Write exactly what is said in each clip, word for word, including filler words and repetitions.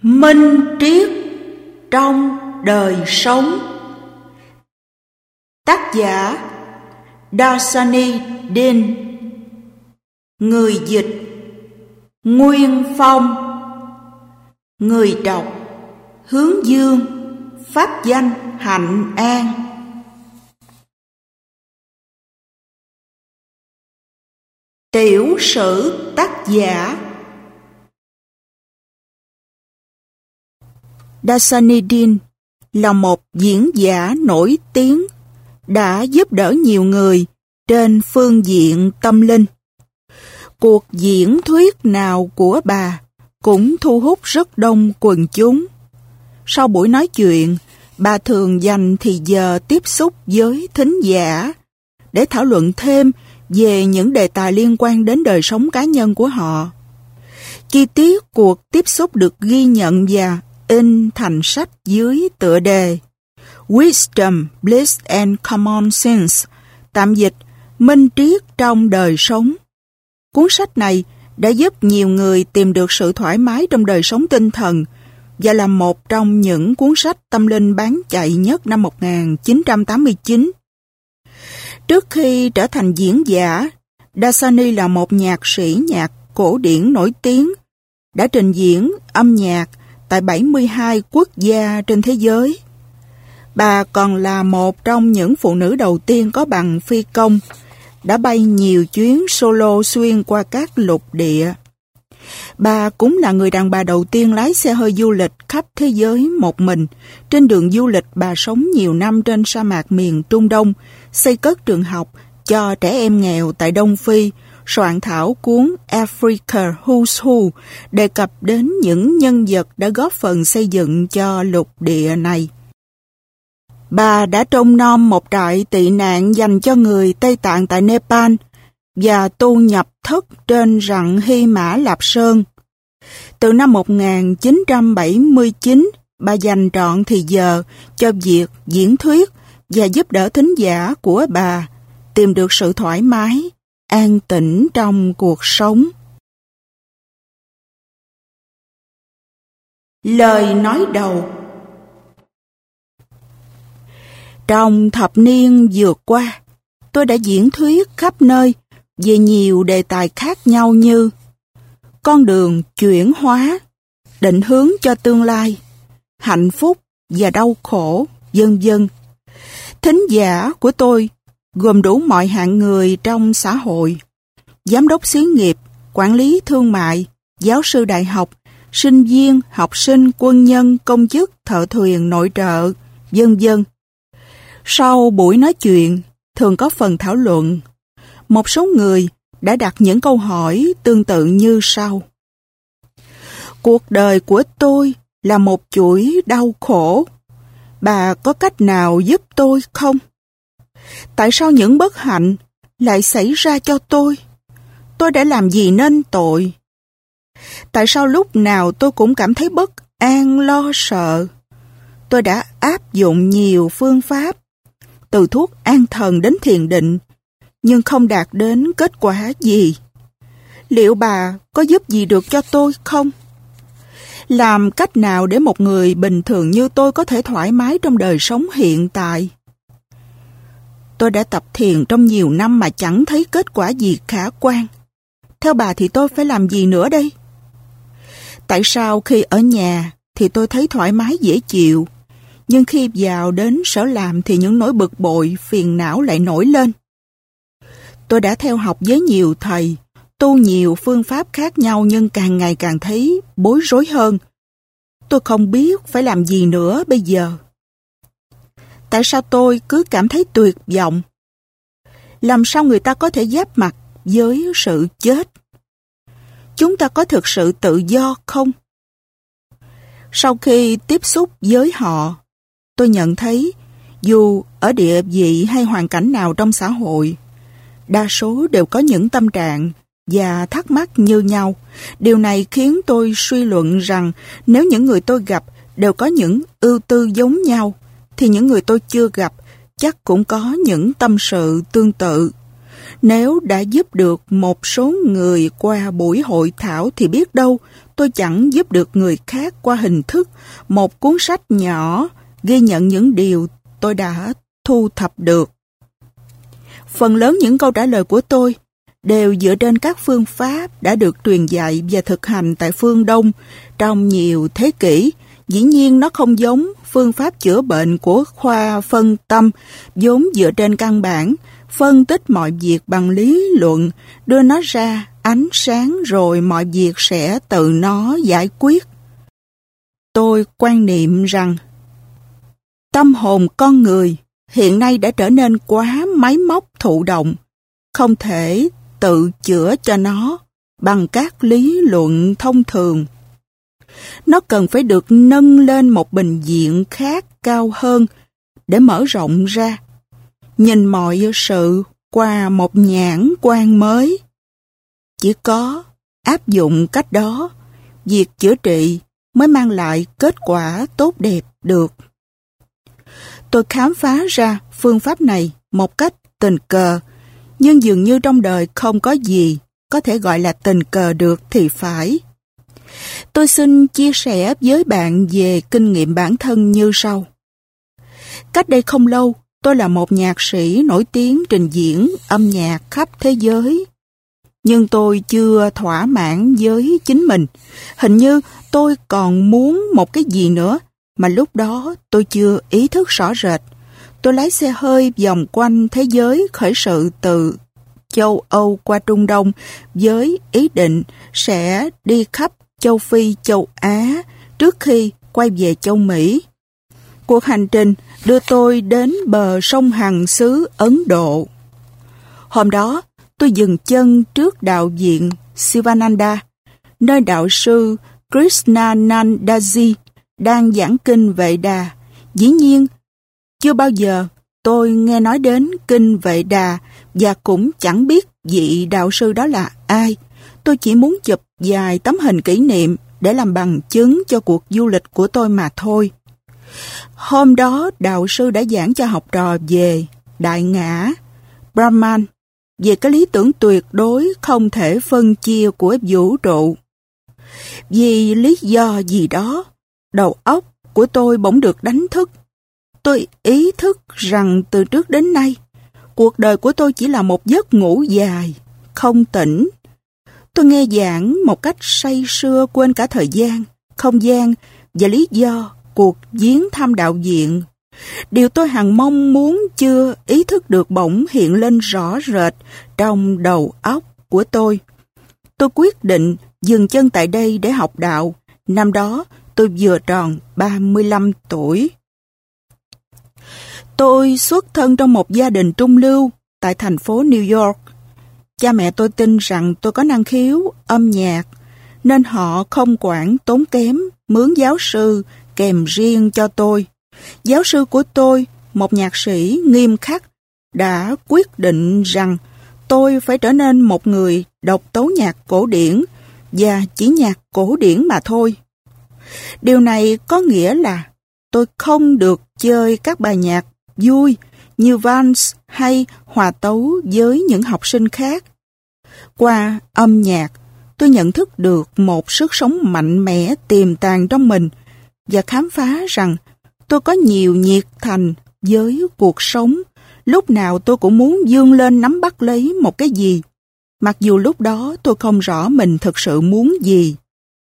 Minh triết trong đời sống. Tác giả Dasani Din. Người dịch Nguyên Phong. Người đọc Hướng Dương. Pháp danh Hạnh An. Tiểu sử tác giả. Dasani Din là một diễn giả nổi tiếng, đã giúp đỡ nhiều người trên phương diện tâm linh. Cuộc diễn thuyết nào của bà cũng thu hút rất đông quần chúng. Sau buổi nói chuyện, bà thường dành thì giờ tiếp xúc với thính giả để thảo luận thêm về những đề tài liên quan đến đời sống cá nhân của họ. Chi tiết cuộc tiếp xúc được ghi nhận và in thành sách dưới tựa đề Wisdom, Bliss and Common Sense, tạm dịch Minh triết trong đời sống. Cuốn sách này đã giúp nhiều người tìm được sự thoải mái trong đời sống tinh thần và là một trong những cuốn sách tâm linh bán chạy nhất năm một nghìn chín trăm tám mươi chín. Trước khi trở thành diễn giả, Dasani là một nhạc sĩ nhạc cổ điển nổi tiếng, đã trình diễn âm nhạc tại bảy mươi hai quốc gia trên thế giới. Bà còn là một trong những phụ nữ đầu tiên có bằng phi công, đã bay nhiều chuyến solo xuyên qua các lục địa. Bà cũng là người đàn bà đầu tiên lái xe hơi du lịch khắp thế giới một mình. Trên đường du lịch, bà sống nhiều năm trên sa mạc miền Trung Đông, xây cất trường học cho trẻ em nghèo tại Đông Phi, soạn thảo cuốn Africa Who's Who, đề cập đến những nhân vật đã góp phần xây dựng cho lục địa này. Bà đã trông nom một trại tị nạn dành cho người Tây Tạng tại Nepal và tu nhập thất trên rặng Hy Mã Lạp Sơn. Từ năm một nghìn chín trăm bảy mươi chín, bà dành trọn thì giờ cho việc diễn thuyết và giúp đỡ thính giả của bà tìm được sự thoải mái, an tĩnh trong cuộc sống. Lời nói đầu. Trong thập niên vừa qua, tôi đã diễn thuyết khắp nơi về nhiều đề tài khác nhau như con đường chuyển hóa, định hướng cho tương lai, hạnh phúc và đau khổ, vân vân. Thính giả của tôi gồm đủ mọi hạng người trong xã hội: giám đốc xí nghiệp, quản lý thương mại, giáo sư đại học, sinh viên, học sinh, quân nhân, công chức, thợ thuyền, nội trợ, vân vân. Sau buổi nói chuyện, thường có phần thảo luận. Một số người đã đặt những câu hỏi tương tự như sau. Cuộc đời của tôi là một chuỗi đau khổ. Bà có cách nào giúp tôi không? Tại sao những bất hạnh lại xảy ra cho tôi? Tôi đã làm gì nên tội? Tại sao lúc nào tôi cũng cảm thấy bất an, lo sợ? Tôi đã áp dụng nhiều phương pháp, từ thuốc an thần đến thiền định, nhưng không đạt đến kết quả gì. Liệu bà có giúp gì được cho tôi không? Làm cách nào để một người bình thường như tôi có thể thoải mái trong đời sống hiện tại? Tôi đã tập thiền trong nhiều năm mà chẳng thấy kết quả gì khả quan. Theo bà thì tôi phải làm gì nữa đây? Tại sao khi ở nhà thì tôi thấy thoải mái dễ chịu, nhưng khi vào đến sở làm thì những nỗi bực bội, phiền não lại nổi lên? Tôi đã theo học với nhiều thầy, tu nhiều phương pháp khác nhau nhưng càng ngày càng thấy bối rối hơn. Tôi không biết phải làm gì nữa bây giờ. Tại sao tôi cứ cảm thấy tuyệt vọng? Làm sao người ta có thể giáp mặt với sự chết? Chúng ta có thực sự tự do không? Sau khi tiếp xúc với họ, tôi nhận thấy dù ở địa vị hay hoàn cảnh nào trong xã hội, đa số đều có những tâm trạng và thắc mắc như nhau. Điều này khiến tôi suy luận rằng nếu những người tôi gặp đều có những ưu tư giống nhau, thì những người tôi chưa gặp chắc cũng có những tâm sự tương tự. Nếu đã giúp được một số người qua buổi hội thảo thì biết đâu tôi chẳng giúp được người khác qua hình thức một cuốn sách nhỏ ghi nhận những điều tôi đã thu thập được. Phần lớn những câu trả lời của tôi đều dựa trên các phương pháp đã được truyền dạy và thực hành tại phương Đông trong nhiều thế kỷ. Dĩ nhiên nó không giống phương pháp chữa bệnh của khoa phân tâm, vốn dựa trên căn bản, phân tích mọi việc bằng lý luận, đưa nó ra ánh sáng rồi mọi việc sẽ tự nó giải quyết. Tôi quan niệm rằng tâm hồn con người hiện nay đã trở nên quá máy móc thụ động, không thể tự chữa cho nó bằng các lý luận thông thường. Nó cần phải được nâng lên một bình diện khác cao hơn để mở rộng ra, nhìn mọi sự qua một nhãn quan mới. Chỉ có áp dụng cách đó, việc chữa trị mới mang lại kết quả tốt đẹp được. Tôi khám phá ra phương pháp này một cách tình cờ, nhưng dường như trong đời không có gì có thể gọi là tình cờ được thì phải. Tôi xin chia sẻ với bạn về kinh nghiệm bản thân như sau. Cách đây không lâu, tôi là một nhạc sĩ nổi tiếng trình diễn âm nhạc khắp thế giới. Nhưng tôi chưa thỏa mãn với chính mình. Hình như tôi còn muốn một cái gì nữa mà lúc đó tôi chưa ý thức rõ rệt. Tôi lái xe hơi vòng quanh thế giới khởi sự từ châu Âu qua Trung Đông với ý định sẽ đi khắp châu Phi, châu Á trước khi quay về châu Mỹ. Cuộc hành trình đưa tôi đến bờ sông Hằng xứ Ấn Độ. Hôm đó, tôi dừng chân trước đạo viện Sivananda, nơi đạo sư Krishnanandaji đang giảng kinh Vệ Đà. Dĩ nhiên, chưa bao giờ tôi nghe nói đến kinh Vệ Đà và cũng chẳng biết vị đạo sư đó là ai. Tôi chỉ muốn chụp vài tấm hình kỷ niệm để làm bằng chứng cho cuộc du lịch của tôi mà thôi. Hôm đó, đạo sư đã giảng cho học trò về Đại Ngã, Brahman, về cái lý tưởng tuyệt đối không thể phân chia của vũ trụ. Vì lý do gì đó, đầu óc của tôi bỗng được đánh thức. Tôi ý thức rằng từ trước đến nay, cuộc đời của tôi chỉ là một giấc ngủ dài, không tỉnh. Tôi nghe giảng một cách say sưa quên cả thời gian, không gian và lý do cuộc viếng thăm đạo viện. Điều tôi hằng mong muốn chưa ý thức được bỗng hiện lên rõ rệt trong đầu óc của tôi. Tôi quyết định dừng chân tại đây để học đạo. Năm đó tôi vừa tròn ba mươi lăm tuổi. Tôi xuất thân trong một gia đình trung lưu tại thành phố New York. Cha mẹ tôi tin rằng tôi có năng khiếu âm nhạc, nên họ không quản tốn kém mướn giáo sư kèm riêng cho tôi. Giáo sư của tôi, một nhạc sĩ nghiêm khắc, đã quyết định rằng tôi phải trở nên một người độc tấu nhạc cổ điển và chỉ nhạc cổ điển mà thôi. Điều này có nghĩa là tôi không được chơi các bài nhạc vui như vals hay hòa tấu với những học sinh khác. Qua âm nhạc, tôi nhận thức được một sức sống mạnh mẽ tiềm tàng trong mình và khám phá rằng tôi có nhiều nhiệt thành với cuộc sống. Lúc nào tôi cũng muốn vươn lên nắm bắt lấy một cái gì, mặc dù lúc đó tôi không rõ mình thực sự muốn gì.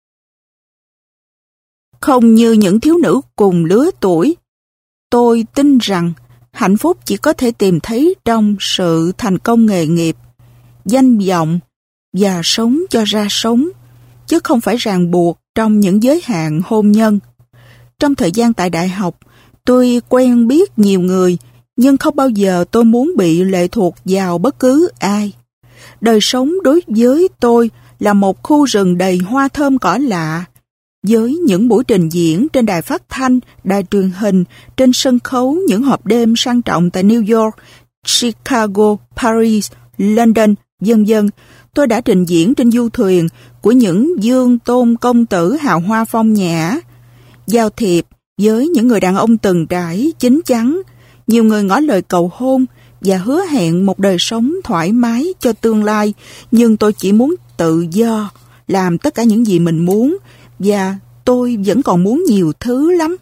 Không như những thiếu nữ cùng lứa tuổi, tôi tin rằng hạnh phúc chỉ có thể tìm thấy trong sự thành công nghề nghiệp, danh vọng và sống cho ra sống, chứ không phải ràng buộc trong những giới hạn hôn nhân. Trong thời gian tại đại học, tôi quen biết nhiều người, nhưng không bao giờ tôi muốn bị lệ thuộc vào bất cứ ai. Đời sống đối với tôi là một khu rừng đầy hoa thơm cỏ lạ, với những buổi trình diễn trên đài phát thanh, đài truyền hình, trên sân khấu những họp đêm sang trọng tại New York, Chicago, Paris, London, vân vân. Tôi đã trình diễn trên du thuyền của những dương tôn công tử hào hoa phong nhã, giao thiệp với những người đàn ông từng trải, chín chắn, nhiều người ngỏ lời cầu hôn và hứa hẹn một đời sống thoải mái cho tương lai, nhưng tôi chỉ muốn tự do, làm tất cả những gì mình muốn, và tôi vẫn còn muốn nhiều thứ lắm.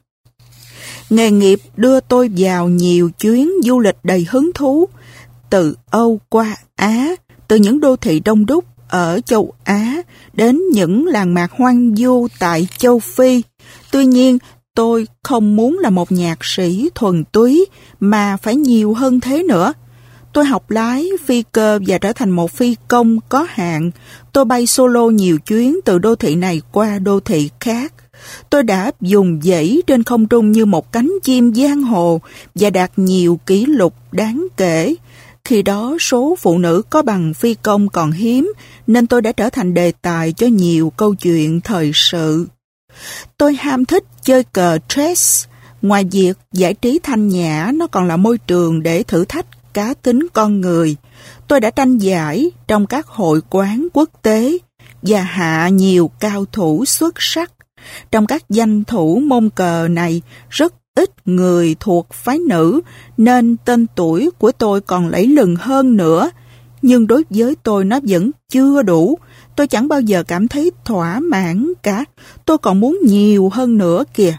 Nghề nghiệp đưa tôi vào nhiều chuyến du lịch đầy hứng thú, từ Âu qua Á, từ những đô thị đông đúc ở châu Á đến những làng mạc hoang vu tại châu Phi. Tuy nhiên, tôi không muốn là một nhạc sĩ thuần túy, mà phải nhiều hơn thế nữa. Tôi học lái phi cơ và trở thành một phi công có hạn. Tôi bay solo nhiều chuyến từ đô thị này qua đô thị khác. Tôi đã dùng dãy trên không trung như một cánh chim giang hồ và đạt nhiều kỷ lục đáng kể. Khi đó số phụ nữ có bằng phi công còn hiếm, nên tôi đã trở thành đề tài cho nhiều câu chuyện thời sự. Tôi ham thích chơi cờ chess. Ngoài việc giải trí thanh nhã, nó còn là môi trường để thử thách cá tính con người. Tôi đã tranh giải trong các hội quán quốc tế và hạ nhiều cao thủ xuất sắc. Trong các danh thủ môn cờ này, rất ít người thuộc phái nữ, nên tên tuổi của tôi còn lẫy lừng hơn nữa. Nhưng đối với tôi nó vẫn chưa đủ. Tôi chẳng bao giờ cảm thấy thỏa mãn cả. Tôi còn muốn nhiều hơn nữa kìa.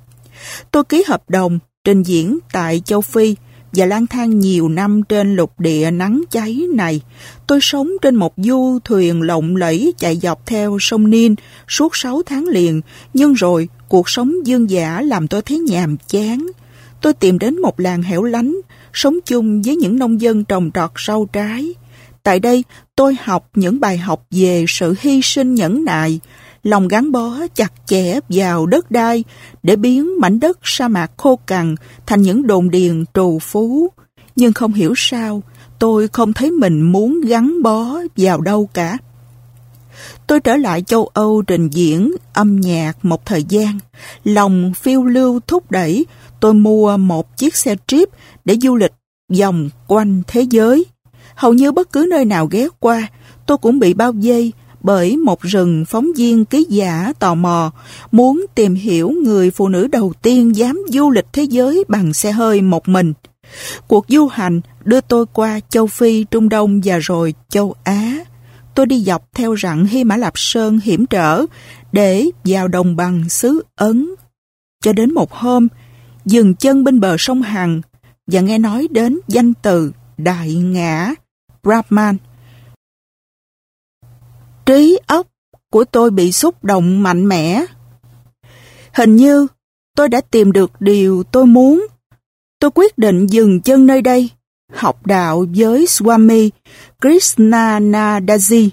Tôi ký hợp đồng trình diễn tại châu Phi và lang thang nhiều năm trên lục địa nắng cháy này. Tôi sống trên một du thuyền lộng lẫy chạy dọc theo sông Nin suốt sáu tháng liền, nhưng rồi cuộc sống dương dã làm tôi thấy nhàm chán. Tôi tìm đến một làng hẻo lánh, sống chung với những nông dân trồng trọt rau trái. Tại đây, tôi học những bài học về sự hy sinh nhẫn nại, lòng gắn bó chặt chẽ vào đất đai để biến mảnh đất sa mạc khô cằn thành những đồn điền trù phú. Nhưng không hiểu sao, tôi không thấy mình muốn gắn bó vào đâu cả. Tôi trở lại châu Âu trình diễn âm nhạc một thời gian. Lòng phiêu lưu thúc đẩy, tôi mua một chiếc xe trip để du lịch vòng quanh thế giới. Hầu như bất cứ nơi nào ghé qua, tôi cũng bị bao vây bởi một rừng phóng viên ký giả tò mò, muốn tìm hiểu người phụ nữ đầu tiên dám du lịch thế giới bằng xe hơi một mình. Cuộc du hành đưa tôi qua châu Phi, Trung Đông và rồi châu Á. Tôi đi dọc theo rặng Hy Mã Lạp Sơn hiểm trở để vào đồng bằng xứ Ấn. Cho đến một hôm, dừng chân bên bờ sông Hằng và nghe nói đến danh từ Đại Ngã Brahman. Trí óc của tôi bị xúc động mạnh mẽ. Hình như tôi đã tìm được điều tôi muốn. Tôi quyết định dừng chân nơi đây, học đạo với Swami Krishnanadaji.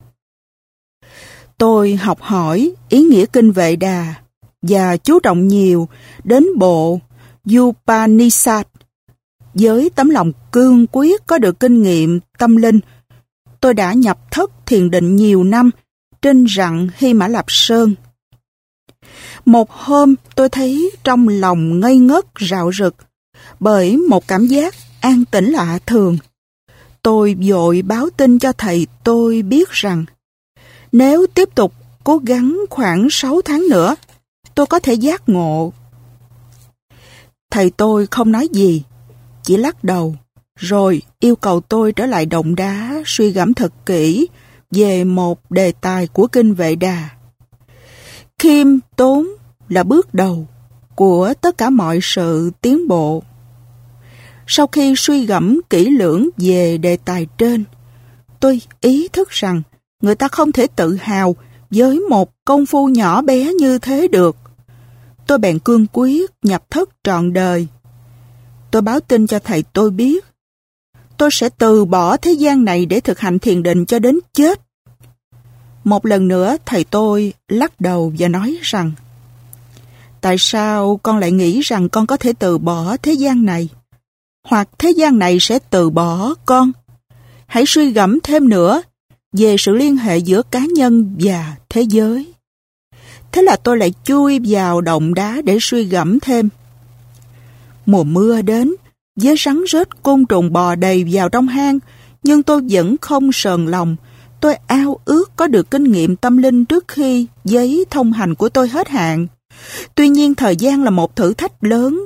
Tôi học hỏi ý nghĩa kinh Vệ Đà và chú trọng nhiều đến bộ Upanishad. Với tấm lòng cương quyết có được kinh nghiệm tâm linh, tôi đã nhập thất thiền định nhiều năm trên rặng Hy Mã Lạp Sơn. Một hôm tôi thấy trong lòng ngây ngất rạo rực bởi một cảm giác an tĩnh lạ thường. Tôi vội báo tin cho thầy tôi biết rằng nếu tiếp tục cố gắng khoảng sáu tháng nữa, tôi có thể giác ngộ. Thầy tôi không nói gì, chỉ lắc đầu, rồi yêu cầu tôi trở lại động đá suy gẫm thật kỹ về một đề tài của kinh Vệ Đà. Khiêm tốn là bước đầu của tất cả mọi sự tiến bộ. Sau khi suy gẫm kỹ lưỡng về đề tài trên, tôi ý thức rằng người ta không thể tự hào với một công phu nhỏ bé như thế được. Tôi bèn cương quyết nhập thất trọn đời. Tôi báo tin cho thầy tôi biết, tôi sẽ từ bỏ thế gian này để thực hành thiền định cho đến chết. Một lần nữa thầy tôi lắc đầu và nói rằng, tại sao con lại nghĩ rằng con có thể từ bỏ thế gian này? Hoặc thế gian này sẽ từ bỏ con? Hãy suy gẫm thêm nữa về sự liên hệ giữa cá nhân và thế giới. Thế là tôi lại chui vào động đá để suy gẫm thêm. Mùa mưa đến, với rắn rết côn trùng bò đầy vào trong hang, nhưng tôi vẫn không sờn lòng. Tôi ao ước có được kinh nghiệm tâm linh trước khi giấy thông hành của tôi hết hạn. Tuy nhiên thời gian là một thử thách lớn.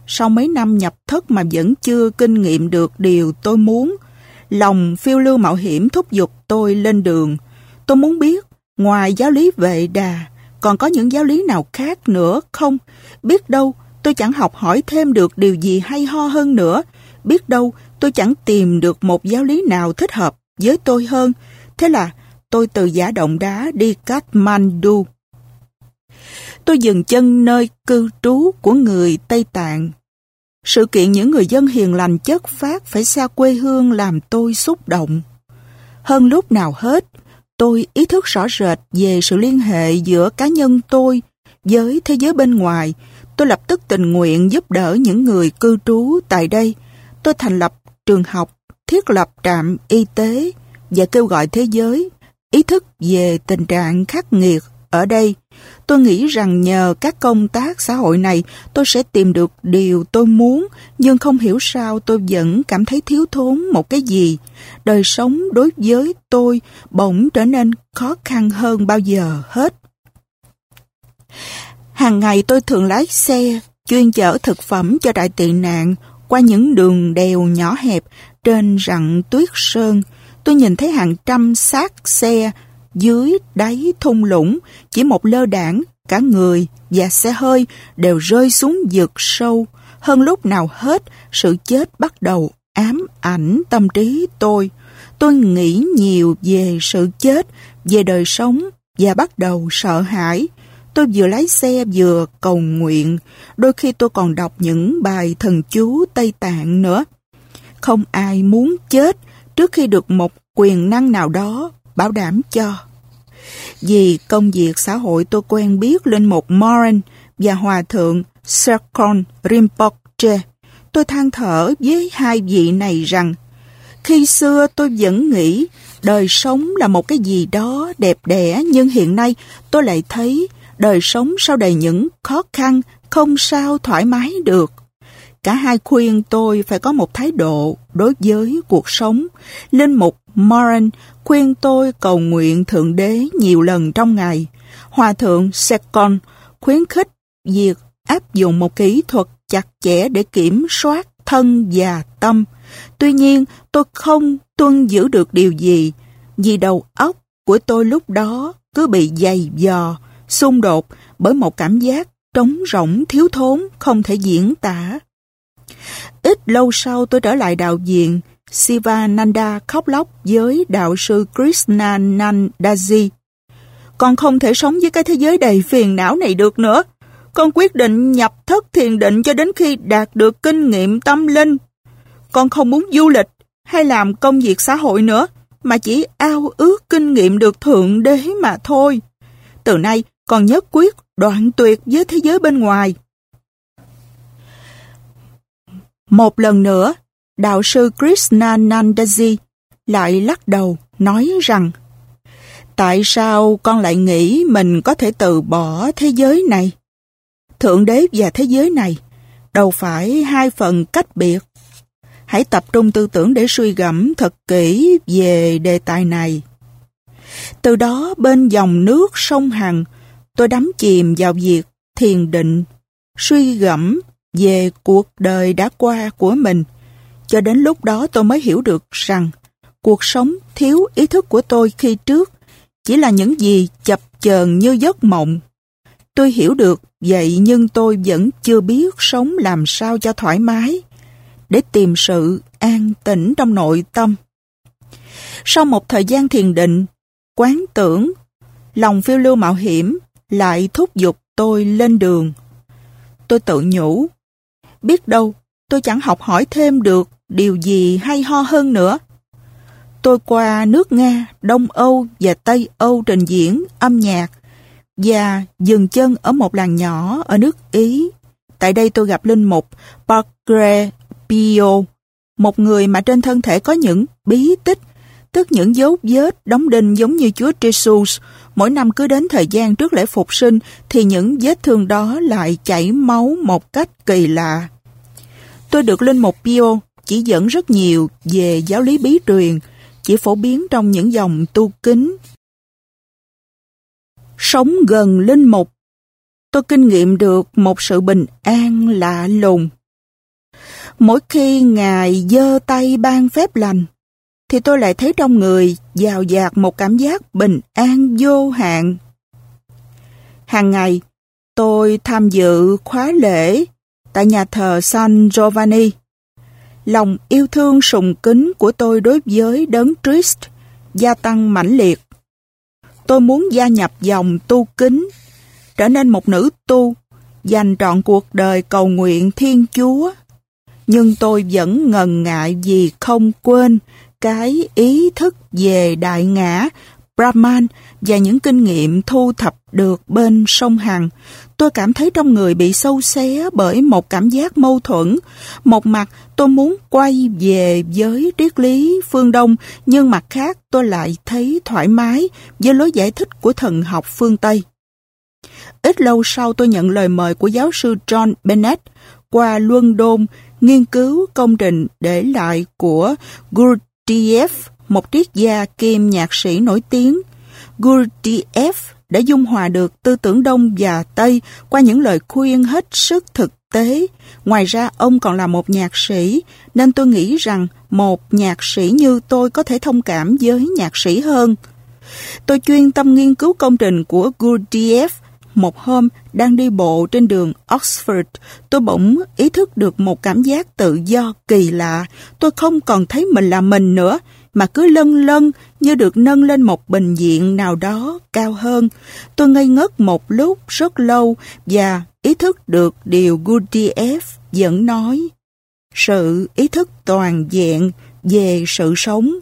sau mấy năm nhập thất mà vẫn chưa kinh nghiệm được điều tôi muốn. Lòng phiêu lưu mạo hiểm thúc giục tôi lên đường. Tôi muốn biết, ngoài giáo lý Vệ Đà, còn có những giáo lý nào khác nữa không? Biết đâu tôi chẳng học hỏi thêm được điều gì hay ho hơn nữa. Biết đâu tôi chẳng tìm được một giáo lý nào thích hợp với tôi hơn. Thế là tôi từ Giả Động Đá đi Kathmandu. Tôi dừng chân nơi cư trú của người Tây Tạng. Sự kiện những người dân hiền lành chất phác phải xa quê hương làm tôi xúc động. Hơn lúc nào hết, tôi ý thức rõ rệt về sự liên hệ giữa cá nhân tôi với thế giới bên ngoài. Tôi lập tức tình nguyện giúp đỡ những người cư trú tại đây. Tôi thành lập trường học, thiết lập trạm y tế và kêu gọi thế giới ý thức về tình trạng khắc nghiệt ở đây. Tôi nghĩ rằng nhờ các công tác xã hội này tôi sẽ tìm được điều tôi muốn, nhưng không hiểu sao tôi vẫn cảm thấy thiếu thốn một cái gì. Đời sống đối với tôi bỗng trở nên khó khăn hơn bao giờ hết. Hàng ngày tôi thường lái xe chuyên chở thực phẩm cho trại tị nạn qua những đường đèo nhỏ hẹp trên rặng tuyết sơn. Tôi nhìn thấy hàng trăm xác xe dưới đáy thung lũng, chỉ một lơ đãng, cả người và xe hơi đều rơi xuống vực sâu. Hơn lúc nào hết, sự chết bắt đầu ám ảnh tâm trí tôi. Tôi nghĩ nhiều về sự chết, về đời sống và bắt đầu sợ hãi. Tôi vừa lái xe vừa cầu nguyện, đôi khi tôi còn đọc những bài thần chú Tây Tạng nữa. Không ai muốn chết trước khi được một quyền năng nào đó bảo đảm cho. Vì công việc xã hội tôi quen biết linh mục Moran và hòa thượng Serkon Rinpoche. Tôi than thở với hai vị này rằng khi xưa tôi vẫn nghĩ đời sống là một cái gì đó đẹp đẽ, nhưng hiện nay tôi lại thấy đời sống sau đầy những khó khăn, không sao thoải mái được. Cả hai khuyên tôi phải có một thái độ đối với cuộc sống. Linh mục Moran khuyên tôi cầu nguyện Thượng Đế nhiều lần trong ngày. Hòa thượng Serkon khuyến khích việc áp dụng một kỹ thuật chặt chẽ để kiểm soát thân và tâm. Tuy nhiên, tôi không tuân giữ được điều gì, vì đầu óc của tôi lúc đó cứ bị dày vò, xung đột bởi một cảm giác trống rỗng thiếu thốn không thể diễn tả. Ít lâu sau tôi trở lại đạo viện. Sivananda khóc lóc với đạo sư Krishnanandaji. Con không thể sống với cái thế giới đầy phiền não này được nữa. Con quyết định nhập thất thiền định cho đến khi đạt được kinh nghiệm tâm linh. Con không muốn du lịch hay làm công việc xã hội nữa, mà chỉ ao ước kinh nghiệm được Thượng Đế mà thôi. Từ nay, con nhất quyết đoạn tuyệt với thế giới bên ngoài. Một lần nữa, đạo sư Krishnanandaji lại lắc đầu nói rằng: tại sao con lại nghĩ mình có thể từ bỏ thế giới này? Thượng Đế và thế giới này đâu phải hai phần cách biệt. Hãy tập trung tư tưởng để suy gẫm thật kỹ về đề tài này. Từ đó bên dòng nước sông Hằng, tôi đắm chìm vào việc thiền định, suy gẫm về cuộc đời đã qua của mình. Cho đến lúc đó tôi mới hiểu được rằng cuộc sống thiếu ý thức của tôi khi trước chỉ là những gì chập chờn như giấc mộng. Tôi hiểu được vậy, nhưng tôi vẫn chưa biết sống làm sao cho thoải mái, để tìm sự an tĩnh trong nội tâm. Sau một thời gian thiền định, quán tưởng, lòng phiêu lưu mạo hiểm lại thúc giục tôi lên đường. Tôi tự nhủ, biết đâu tôi chẳng học hỏi thêm được điều gì hay ho hơn nữa. Tôi qua nước Nga, Đông Âu và Tây Âu trình diễn âm nhạc và dừng chân ở một làng nhỏ ở nước Ý. Tại đây tôi gặp linh mục Padre Pio, một người mà trên thân thể có những bí tích, tức những dấu vết đóng đinh giống như Chúa Jesus. Mỗi năm cứ đến thời gian trước lễ Phục sinh thì những vết thương đó lại chảy máu một cách kỳ lạ. Tôi được linh mục Pio chỉ dẫn rất nhiều về giáo lý bí truyền, chỉ phổ biến trong những dòng tu kính. Sống gần linh mục, tôi kinh nghiệm được một sự bình an lạ lùng. Mỗi khi Ngài giơ tay ban phép lành, thì tôi lại thấy trong người dào dạt một cảm giác bình an vô hạn. Hàng ngày, tôi tham dự khóa lễ tại nhà thờ San Giovanni. Lòng yêu thương sùng kính của tôi đối với Đấng Christ gia tăng mãnh liệt. Tôi muốn gia nhập dòng tu kính, trở nên một nữ tu, dành trọn cuộc đời cầu nguyện Thiên Chúa. Nhưng tôi vẫn ngần ngại vì không quên cái ý thức về đại ngã, Brahman và những kinh nghiệm thu thập được bên sông Hằng. Tôi cảm thấy trong người bị xâu xé bởi một cảm giác mâu thuẫn. Một mặt tôi muốn quay về với triết lý phương Đông, nhưng mặt khác tôi lại thấy thoải mái với lối giải thích của thần học phương Tây. Ít lâu sau tôi nhận lời mời của giáo sư John Bennett qua London nghiên cứu công trình để lại của Gurdjieff, một triết gia kiêm nhạc sĩ nổi tiếng. Gurdjieff đã dung hòa được tư tưởng Đông và Tây qua những lời khuyên hết sức thực tế. Ngoài ra, ông còn là một nhạc sĩ, nên tôi nghĩ rằng một nhạc sĩ như tôi có thể thông cảm với nhạc sĩ hơn. Tôi chuyên tâm nghiên cứu công trình của Gurdjieff. Một hôm, đang đi bộ trên đường Oxford, tôi bỗng ý thức được một cảm giác tự do kỳ lạ. Tôi không còn thấy mình là mình nữa, mà cứ lân lân như được nâng lên một bình diện nào đó cao hơn. Tôi ngây ngất một lúc rất lâu và ý thức được điều Gurdjieff vẫn nói. Sự ý thức toàn vẹn về sự sống.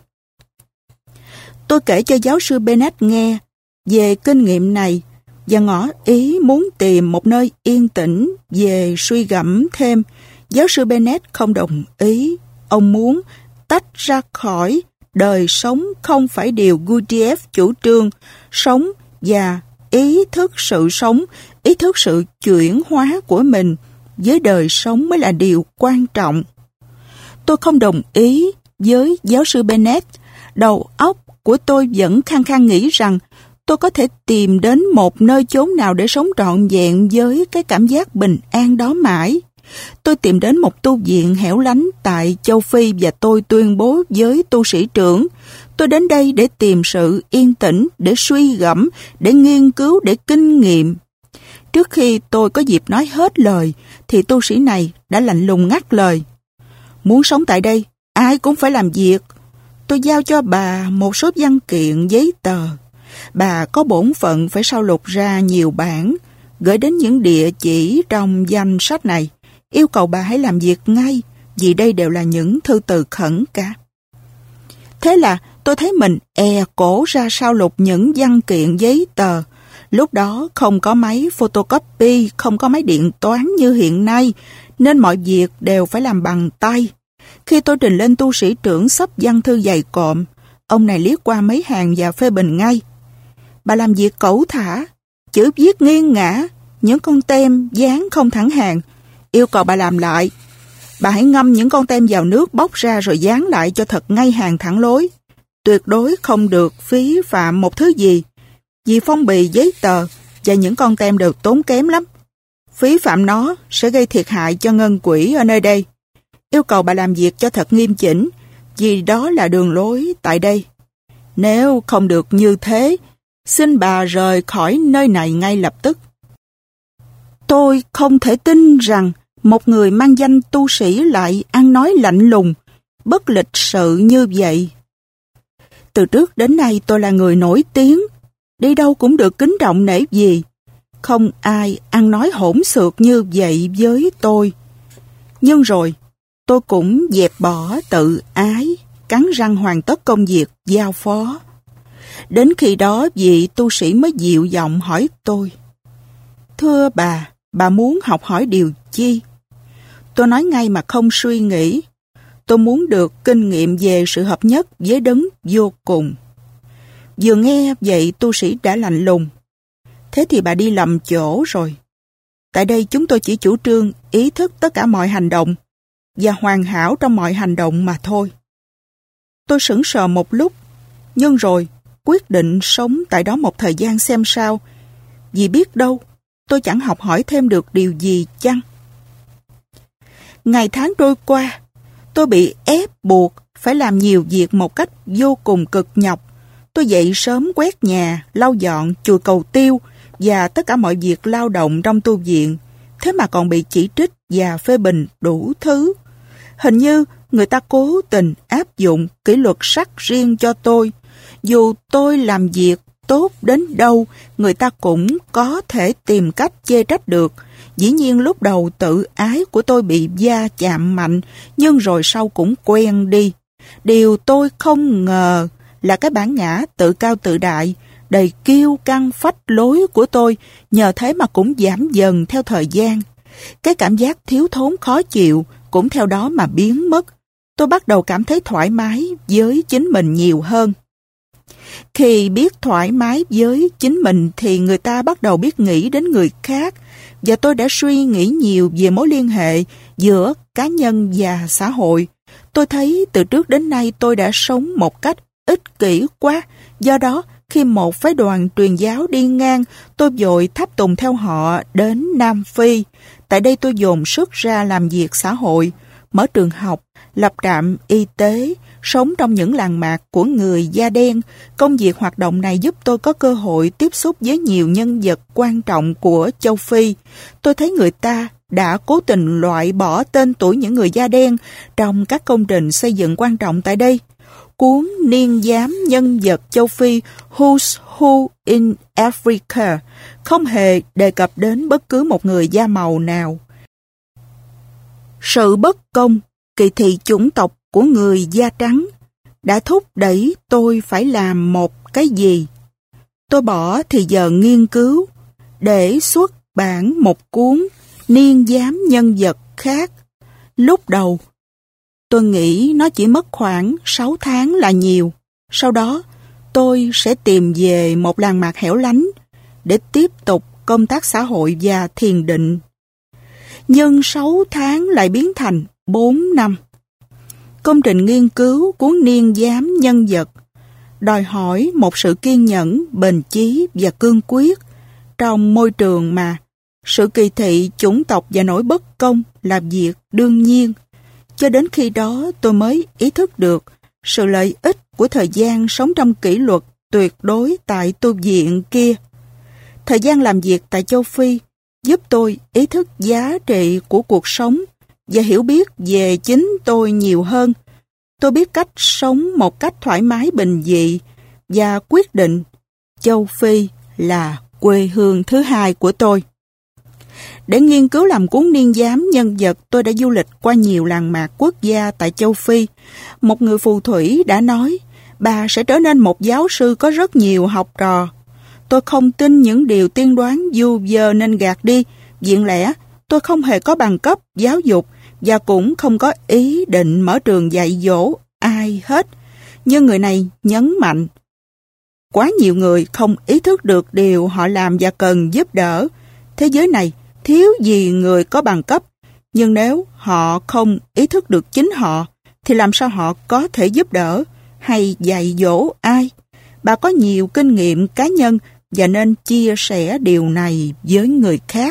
Tôi kể cho giáo sư Bennett nghe về kinh nghiệm này và ngỏ ý muốn tìm một nơi yên tĩnh về suy gẫm thêm. Giáo sư Bennett không đồng ý. Ông muốn tách ra khỏi đời sống không phải điều Gurdjieff chủ trương. Sống và ý thức sự sống, ý thức sự chuyển hóa của mình với đời sống mới là điều quan trọng. Tôi không đồng ý với giáo sư Bennett. Đầu óc của tôi vẫn khăng khăng nghĩ rằng tôi có thể tìm đến một nơi chốn nào để sống trọn vẹn với cái cảm giác bình an đó mãi. Tôi tìm đến một tu viện hẻo lánh tại châu Phi và tôi tuyên bố với tu sĩ trưởng, tôi đến đây để tìm sự yên tĩnh, để suy gẫm, để nghiên cứu, để kinh nghiệm. Trước khi tôi có dịp nói hết lời, thì tu sĩ này đã lạnh lùng ngắt lời. Muốn sống tại đây, ai cũng phải làm việc. Tôi giao cho bà một số văn kiện giấy tờ. Bà có bổn phận phải sao lục ra nhiều bản, gửi đến những địa chỉ trong danh sách này. Yêu cầu bà hãy làm việc ngay, vì đây đều là những thư từ khẩn cả. Thế là tôi thấy mình è cổ ra sao lục những văn kiện giấy tờ. Lúc đó không có máy photocopy, không có máy điện toán như hiện nay, nên mọi việc đều phải làm bằng tay. Khi tôi trình lên tu sĩ trưởng xấp văn thư dày cộm, ông này liếc qua mấy hàng và phê bình ngay. Bà làm việc cẩu thả, chữ viết nghiêng ngã, những con tem dán không thẳng hàng. Yêu cầu bà làm lại. Bà hãy ngâm những con tem vào nước bóc ra rồi dán lại cho thật ngay hàng thẳng lối. Tuyệt đối không được phí phạm một thứ gì, vì phong bì, giấy tờ và những con tem đều tốn kém lắm. Phí phạm nó sẽ gây thiệt hại cho ngân quỹ ở nơi đây. Yêu cầu bà làm việc cho thật nghiêm chỉnh, vì đó là đường lối tại đây. Nếu không được như thế, xin bà rời khỏi nơi này ngay lập tức. Tôi không thể tin rằng một người mang danh tu sĩ lại ăn nói lạnh lùng, bất lịch sự như vậy. Từ trước đến nay tôi là người nổi tiếng, đi đâu cũng được kính trọng nể gì. Không ai ăn nói hỗn xược như vậy với tôi. Nhưng rồi, tôi cũng dẹp bỏ tự ái, cắn răng hoàn tất công việc giao phó. Đến khi đó vị tu sĩ mới dịu giọng hỏi tôi. Thưa bà, bà muốn học hỏi điều chi? Tôi nói ngay mà không suy nghĩ. Tôi muốn được kinh nghiệm về sự hợp nhất với đấng vô cùng. Vừa nghe vậy tu sĩ đã lạnh lùng. Thế thì bà đi lầm chỗ rồi. Tại đây chúng tôi chỉ chủ trương ý thức tất cả mọi hành động và hoàn hảo trong mọi hành động mà thôi. Tôi sững sờ một lúc, nhưng rồi quyết định sống tại đó một thời gian xem sao, vì biết đâu tôi chẳng học hỏi thêm được điều gì chăng. Ngày tháng trôi qua, tôi bị ép buộc phải làm nhiều việc một cách vô cùng cực nhọc. Tôi dậy sớm quét nhà, lau dọn, chùi cầu tiêu và tất cả mọi việc lao động trong tu viện. Thế mà còn bị chỉ trích và phê bình đủ thứ. Hình như người ta cố tình áp dụng kỷ luật sắt riêng cho tôi. Dù tôi làm việc tốt đến đâu, người ta cũng có thể tìm cách chê trách được. Dĩ nhiên lúc đầu tự ái của tôi bị va chạm mạnh, nhưng rồi sau cũng quen đi. Điều tôi không ngờ là cái bản ngã tự cao tự đại, đầy kiêu căng phách lối của tôi, nhờ thế mà cũng giảm dần theo thời gian. Cái cảm giác thiếu thốn khó chịu cũng theo đó mà biến mất. Tôi bắt đầu cảm thấy thoải mái với chính mình nhiều hơn. Khi biết thoải mái với chính mình thì người ta bắt đầu biết nghĩ đến người khác, và tôi đã suy nghĩ nhiều về mối liên hệ giữa cá nhân và xã hội. Tôi thấy từ trước đến nay tôi đã sống một cách ích kỷ quá, do đó khi một phái đoàn truyền giáo đi ngang, tôi vội tháp tùng theo họ đến Nam Phi. Tại đây tôi dồn sức ra làm việc xã hội, mở trường học, lập trạm y tế, sống trong những làng mạc của người da đen. Công việc hoạt động này giúp tôi có cơ hội tiếp xúc với nhiều nhân vật quan trọng của châu Phi. Tôi thấy người ta đã cố tình loại bỏ tên tuổi những người da đen trong các công trình xây dựng quan trọng tại đây. Cuốn niên giám nhân vật châu Phi Who's Who in Africa không hề đề cập đến bất cứ một người da màu nào. Sự bất công, kỳ thị chủng tộc của người da trắng đã thúc đẩy tôi phải làm một cái gì. Tôi bỏ thì giờ nghiên cứu để xuất bản một cuốn niên giám nhân vật khác. Lúc đầu, tôi nghĩ nó chỉ mất khoảng sáu tháng là nhiều. Sau đó, tôi sẽ tìm về một làng mạc hẻo lánh để tiếp tục công tác xã hội và thiền định. Nhưng sáu tháng lại biến thành bốn năm. Công trình nghiên cứu cuốn niên giám nhân vật đòi hỏi một sự kiên nhẫn, bền chí và cương quyết trong môi trường mà sự kỳ thị chủng tộc và nỗi bất công là việc đương nhiên. Cho đến khi đó tôi mới ý thức được sự lợi ích của thời gian sống trong kỷ luật tuyệt đối tại tu viện kia. Thời gian làm việc tại châu Phi giúp tôi ý thức giá trị của cuộc sống và hiểu biết về chính tôi nhiều hơn. Tôi biết cách sống một cách thoải mái bình dị và quyết định châu Phi là quê hương thứ hai của tôi. Để nghiên cứu làm cuốn niên giám nhân vật, tôi đã du lịch qua nhiều làng mạc quốc gia tại châu Phi. Một người phù thủy đã nói, bà sẽ trở nên một giáo sư có rất nhiều học trò. Tôi không tin những điều tiên đoán du vơ nên gạt đi. Diện lẽ, tôi không hề có bằng cấp giáo dục và cũng không có ý định mở trường dạy dỗ ai hết. Nhưng người này nhấn mạnh, quá nhiều người không ý thức được điều họ làm và cần giúp đỡ. Thế giới này thiếu gì người có bằng cấp, nhưng nếu họ không ý thức được chính họ, thì làm sao họ có thể giúp đỡ hay dạy dỗ ai? Bà có nhiều kinh nghiệm cá nhân và nên chia sẻ điều này với người khác.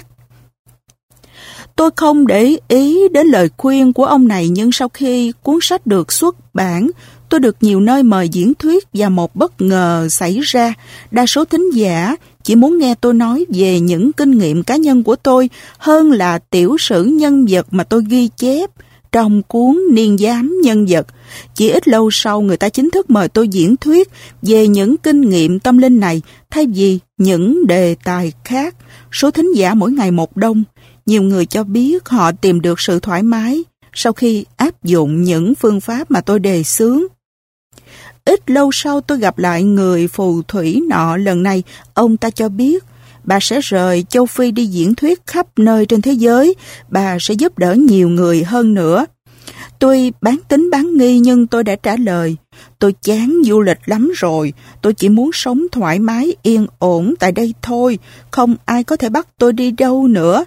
Tôi không để ý đến lời khuyên của ông này, nhưng sau khi cuốn sách được xuất bản, tôi được nhiều nơi mời diễn thuyết và một bất ngờ xảy ra. Đa số thính giả chỉ muốn nghe tôi nói về những kinh nghiệm cá nhân của tôi hơn là tiểu sử nhân vật mà tôi ghi chép trong cuốn niên giám nhân vật. Chỉ ít lâu sau, người ta chính thức mời tôi diễn thuyết về những kinh nghiệm tâm linh này thay vì những đề tài khác. Số thính giả mỗi ngày một đông. Nhiều người cho biết họ tìm được sự thoải mái sau khi áp dụng những phương pháp mà tôi đề xướng. Ít lâu sau tôi gặp lại người phù thủy nọ. Lần này ông ta cho biết bà sẽ rời châu Phi đi diễn thuyết khắp nơi trên thế giới. Bà sẽ giúp đỡ nhiều người hơn nữa. Tôi bán tín bán nghi nhưng tôi đã trả lời, tôi chán du lịch lắm rồi, tôi chỉ muốn sống thoải mái yên ổn tại đây thôi, không ai có thể bắt tôi đi đâu nữa.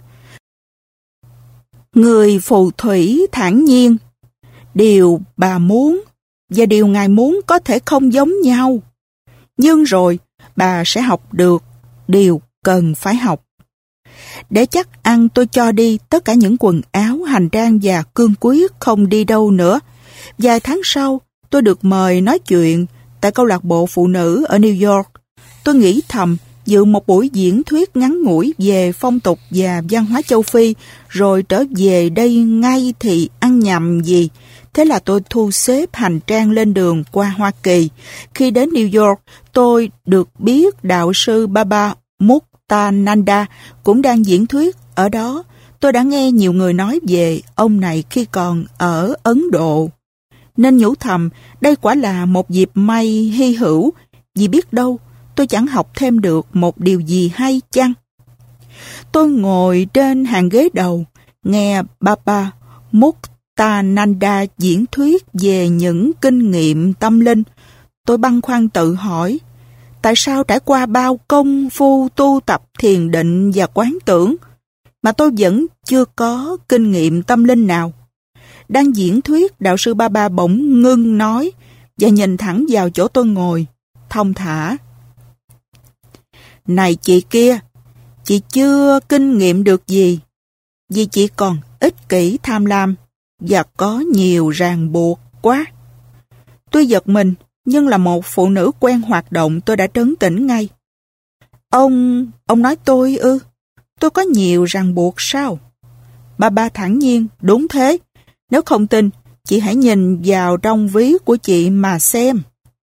Người phù thủy thản nhiên, điều bà muốn và điều ngài muốn có thể không giống nhau, nhưng rồi bà sẽ học được điều cần phải học. Để chắc ăn tôi cho đi tất cả những quần áo, hành trang và cương quyết không đi đâu nữa. Vài tháng sau, tôi được mời nói chuyện tại câu lạc bộ phụ nữ ở New York. Tôi nghĩ thầm dự một buổi diễn thuyết ngắn ngủi về phong tục và văn hóa châu Phi, rồi trở về đây ngay thì ăn nhầm gì. Thế là tôi thu xếp hành trang lên đường qua Hoa Kỳ. Khi đến New York, tôi được biết đạo sư Baba Muktananda cũng đang diễn thuyết ở đó. Tôi đã nghe nhiều người nói về ông này khi còn ở Ấn Độ. Nên nhủ thầm, đây quả là một dịp may hy hữu, vì biết đâu tôi chẳng học thêm được một điều gì hay chăng. Tôi ngồi trên hàng ghế đầu, nghe Baba Muktananda diễn thuyết về những kinh nghiệm tâm linh. Tôi băn khoăn tự hỏi, tại sao trải qua bao công phu tu tập thiền định và quán tưởng mà tôi vẫn chưa có kinh nghiệm tâm linh nào? Đang diễn thuyết, đạo sư Baba bỗng ngưng nói và nhìn thẳng vào chỗ tôi ngồi, thong thả. Này chị kia, chị chưa kinh nghiệm được gì, vì chị còn ích kỷ tham lam và có nhiều ràng buộc quá. Tôi giật mình, nhưng là một phụ nữ quen hoạt động, tôi đã trấn tĩnh ngay. Ông, ông nói tôi ư? Tôi có nhiều ràng buộc sao? Baba thản nhiên, đúng thế. Nếu không tin, chị hãy nhìn vào trong ví của chị mà xem.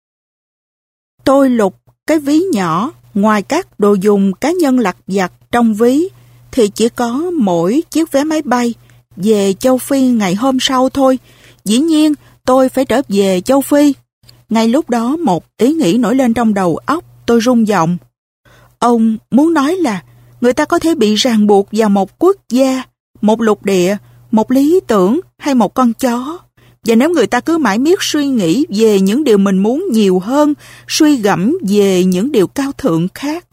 Tôi lục cái ví nhỏ, ngoài các đồ dùng cá nhân lặt vặt trong ví, thì chỉ có mỗi chiếc vé máy bay về châu Phi ngày hôm sau thôi. Dĩ nhiên, tôi phải trở về châu Phi. Ngay lúc đó một ý nghĩ nổi lên trong đầu óc, tôi rung giọng. Ông muốn nói là người ta có thể bị ràng buộc vào một quốc gia, một lục địa, một lý tưởng hay một con chó. Và nếu người ta cứ mãi miết suy nghĩ về những điều mình muốn nhiều hơn, suy gẫm về những điều cao thượng khác.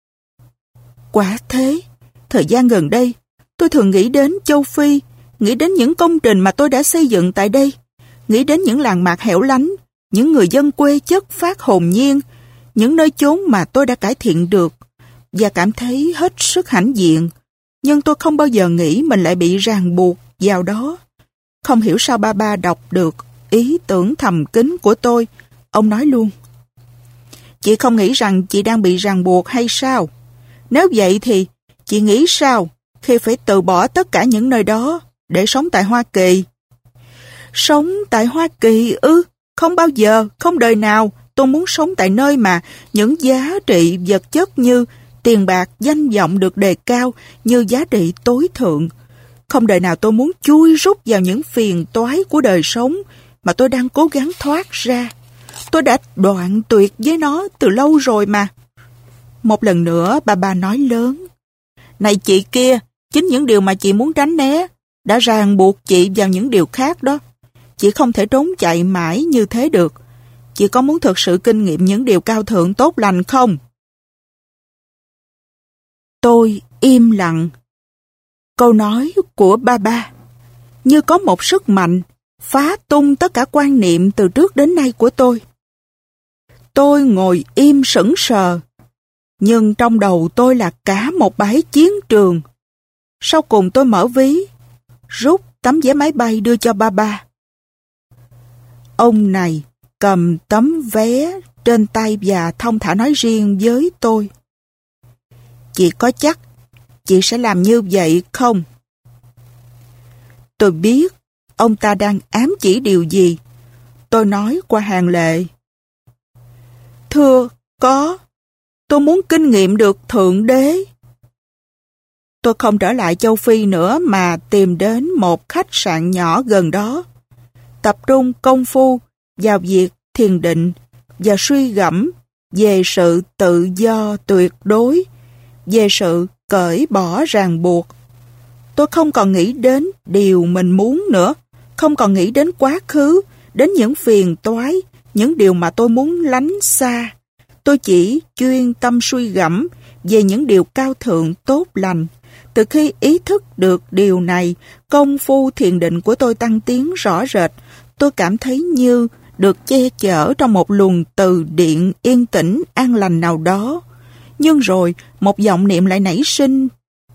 Quả thế, thời gian gần đây, tôi thường nghĩ đến châu Phi, nghĩ đến những công trình mà tôi đã xây dựng tại đây, nghĩ đến những làng mạc hẻo lánh, những người dân quê chất phác hồn nhiên, những nơi chốn mà tôi đã cải thiện được, và cảm thấy hết sức hãnh diện. Nhưng tôi không bao giờ nghĩ mình lại bị ràng buộc vào đó. Không hiểu sao Baba đọc được ý tưởng thầm kín của tôi. Ông nói luôn. Chị không nghĩ rằng chị đang bị ràng buộc hay sao? Nếu vậy thì chị nghĩ sao khi phải từ bỏ tất cả những nơi đó để sống tại Hoa Kỳ? Sống tại Hoa Kỳ ư? Không bao giờ, không đời nào tôi muốn sống tại nơi mà những giá trị vật chất như tiền bạc, danh vọng được đề cao như giá trị tối thượng. Không đời nào tôi muốn chui rút vào những phiền toái của đời sống mà tôi đang cố gắng thoát ra. Tôi đã đoạn tuyệt với nó từ lâu rồi mà. Một lần nữa bà bà nói lớn. Này chị kia, chính những điều mà chị muốn tránh né đã ràng buộc chị vào những điều khác đó. Chị không thể trốn chạy mãi như thế được. Chị có muốn thực sự kinh nghiệm những điều cao thượng tốt lành không? Tôi im lặng. Câu nói của Baba như có một sức mạnh phá tung tất cả quan niệm từ trước đến nay của tôi. Tôi ngồi im sững sờ, nhưng trong đầu tôi là cả một bãi chiến trường. Sau cùng tôi mở ví, rút tấm vé máy bay đưa cho Baba. Ông này cầm tấm vé trên tay và thong thả nói riêng với tôi. Chị có chắc chị sẽ làm như vậy không? Tôi biết ông ta đang ám chỉ điều gì. Tôi nói qua hàng lệ. Thưa, có. Tôi muốn kinh nghiệm được Thượng Đế. Tôi không trở lại châu Phi nữa mà tìm đến một khách sạn nhỏ gần đó. Tập trung công phu vào việc thiền định và suy gẫm về sự tự do tuyệt đối, về sự cởi bỏ ràng buộc. Tôi không còn nghĩ đến điều mình muốn nữa, không còn nghĩ đến quá khứ, đến những phiền toái, những điều mà tôi muốn lánh xa. Tôi chỉ chuyên tâm suy gẫm về những điều cao thượng tốt lành. Từ khi ý thức được điều này, công phu thiền định của tôi tăng tiến rõ rệt. Tôi cảm thấy như được che chở trong một luồng từ điện yên tĩnh an lành nào đó. Nhưng rồi, một vọng niệm lại nảy sinh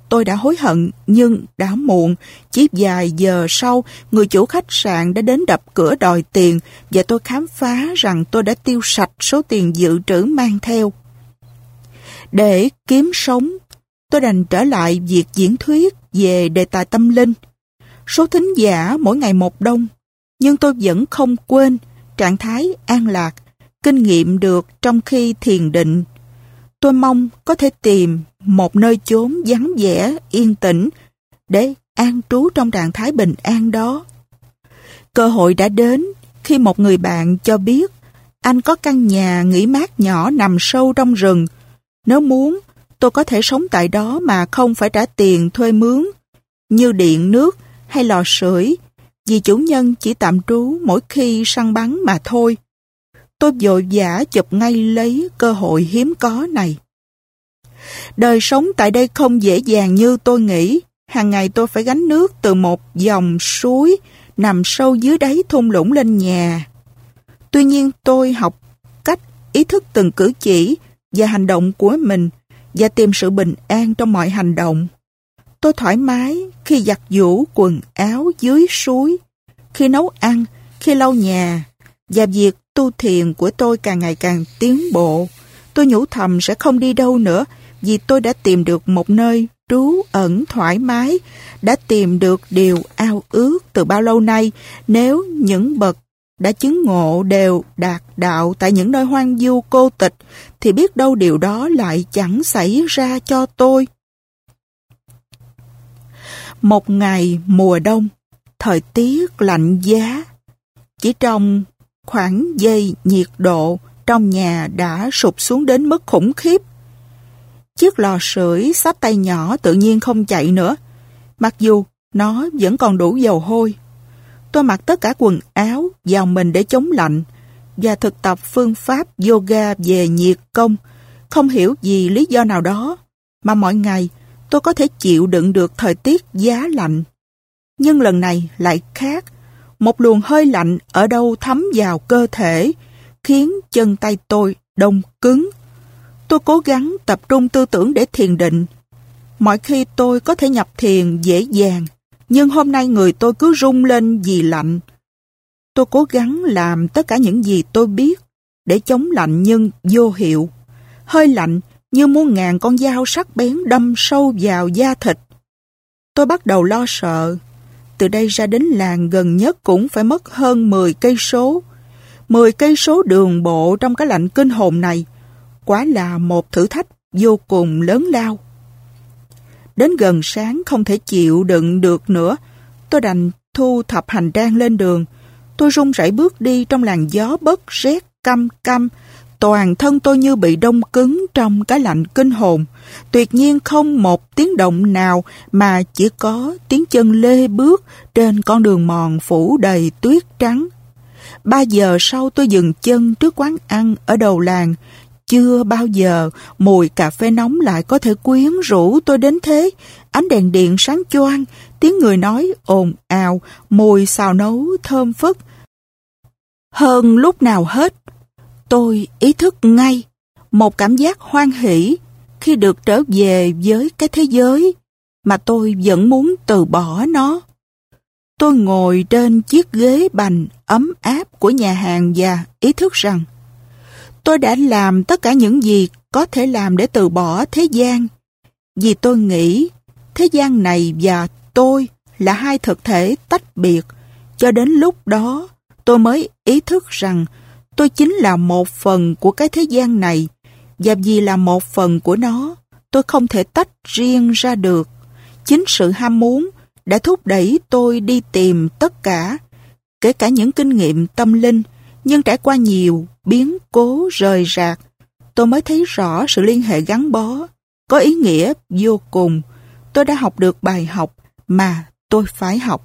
tôi đã hối hận, nhưng đã muộn. Chỉ vài giờ sau, người chủ khách sạn đã đến đập cửa đòi tiền và tôi khám phá rằng tôi đã tiêu sạch số tiền dự trữ mang theo. Để kiếm sống, tôi đành trở lại việc diễn thuyết về đề tài tâm linh. Số thính giả mỗi ngày một đông, nhưng tôi vẫn không quên trạng thái an lạc, kinh nghiệm được trong khi thiền định. Tôi mong có thể tìm một nơi chốn vắng vẻ, yên tĩnh để an trú trong trạng thái bình an đó. Cơ hội đã đến khi một người bạn cho biết anh có căn nhà nghỉ mát nhỏ nằm sâu trong rừng. Nếu muốn, tôi có thể sống tại đó mà không phải trả tiền thuê mướn, như điện, nước hay lò sưởi, vì chủ nhân chỉ tạm trú mỗi khi săn bắn mà thôi. Tôi vội vã chụp ngay lấy cơ hội hiếm có này. Đời sống tại đây không dễ dàng như tôi nghĩ. Hàng ngày tôi phải gánh nước từ một dòng suối nằm sâu dưới đáy thung lũng lên nhà. Tuy nhiên tôi học cách ý thức từng cử chỉ và hành động của mình và tìm sự bình an trong mọi hành động. Tôi thoải mái khi giặt giũ quần áo dưới suối, khi nấu ăn, khi lau nhà, và việc tu thiền của tôi càng ngày càng tiến bộ. Tôi nhủ thầm sẽ không đi đâu nữa vì tôi đã tìm được một nơi trú ẩn thoải mái, đã tìm được điều ao ước từ bao lâu nay. Nếu những bậc đã chứng ngộ đều đạt đạo tại những nơi hoang vu cô tịch, thì biết đâu điều đó lại chẳng xảy ra cho tôi. Một ngày mùa đông, thời tiết lạnh giá, chỉ trong khoảng giây nhiệt độ trong nhà đã sụp xuống đến mức khủng khiếp. Chiếc lò sưởi xách tay nhỏ tự nhiên không chạy nữa, mặc dù nó vẫn còn đủ dầu hôi. Tôi mặc tất cả quần áo vào mình để chống lạnh và thực tập phương pháp yoga về nhiệt công. Không hiểu vì lý do nào đó mà mọi ngày tôi có thể chịu đựng được thời tiết giá lạnh. Nhưng lần này lại khác. Một luồng hơi lạnh ở đâu thấm vào cơ thể, khiến chân tay tôi đông cứng. Tôi cố gắng tập trung tư tưởng để thiền định. Mọi khi tôi có thể nhập thiền dễ dàng, nhưng hôm nay người tôi cứ rung lên vì lạnh. Tôi cố gắng làm tất cả những gì tôi biết để chống lạnh nhưng vô hiệu. Hơi lạnh như muôn ngàn con dao sắc bén đâm sâu vào da thịt. Tôi bắt đầu lo sợ. Từ đây ra đến làng gần nhất cũng phải mất hơn mười cây số. mười cây số đường bộ trong cái lạnh kinh hồn này quả là một thử thách vô cùng lớn lao. Đến gần sáng không thể chịu đựng được nữa, tôi đành thu thập hành trang lên đường. Tôi run rẩy bước đi trong làn gió bấc rét căm căm. Toàn thân tôi như bị đông cứng trong cái lạnh kinh hồn. Tuyệt nhiên không một tiếng động nào, mà chỉ có tiếng chân lê bước trên con đường mòn phủ đầy tuyết trắng. Ba giờ sau tôi dừng chân trước quán ăn ở đầu làng. Chưa bao giờ mùi cà phê nóng lại có thể quyến rũ tôi đến thế. Ánh đèn điện sáng choang, tiếng người nói ồn ào, mùi xào nấu thơm phức. Hơn lúc nào hết, tôi ý thức ngay một cảm giác hoan hỷ khi được trở về với cái thế giới mà tôi vẫn muốn từ bỏ nó. Tôi ngồi trên chiếc ghế bành ấm áp của nhà hàng và ý thức rằng tôi đã làm tất cả những gì có thể làm để từ bỏ thế gian. Vì tôi nghĩ thế gian này và tôi là hai thực thể tách biệt. Cho đến lúc đó tôi mới ý thức rằng tôi chính là một phần của cái thế gian này, và vì là một phần của nó, tôi không thể tách riêng ra được. Chính sự ham muốn đã thúc đẩy tôi đi tìm tất cả, kể cả những kinh nghiệm tâm linh, nhưng trải qua nhiều biến cố rời rạc, tôi mới thấy rõ sự liên hệ gắn bó, có ý nghĩa vô cùng. Tôi đã học được bài học mà tôi phải học.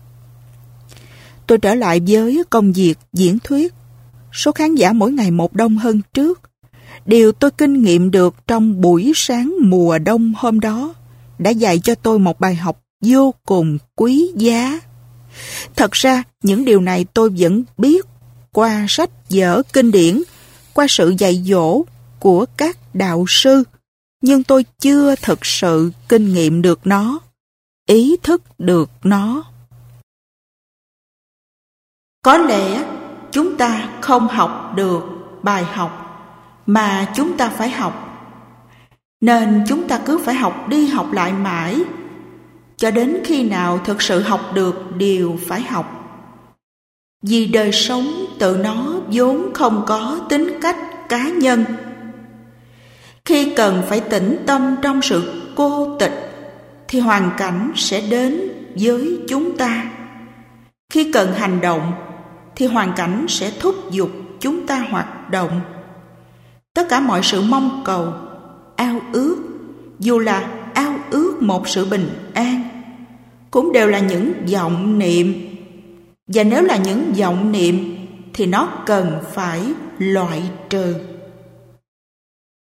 Tôi trở lại với công việc diễn thuyết. Số khán giả mỗi ngày một đông hơn trước. Điều tôi kinh nghiệm được trong buổi sáng mùa đông hôm đó đã dạy cho tôi một bài học vô cùng quý giá. Thật ra, những điều này tôi vẫn biết qua sách vở kinh điển, qua sự dạy dỗ của các đạo sư. nhưng tôi chưa thực sự kinh nghiệm được nó, ý thức được nó. Có lẽ chúng ta không học được bài học mà chúng ta phải học, nên chúng ta cứ phải học đi học lại mãi, cho đến khi nào thực sự học được điều phải học. Vì đời sống tự nó vốn không có tính cách cá nhân. Khi cần phải tĩnh tâm trong sự cô tịch, thì hoàn cảnh sẽ đến với chúng ta. Khi cần hành động, thì hoàn cảnh sẽ thúc giục chúng ta hoạt động. Tất cả mọi sự mong cầu, ao ước, dù là ao ước một sự bình an, cũng đều là những vọng niệm. Và nếu là những vọng niệm, thì nó cần phải loại trừ.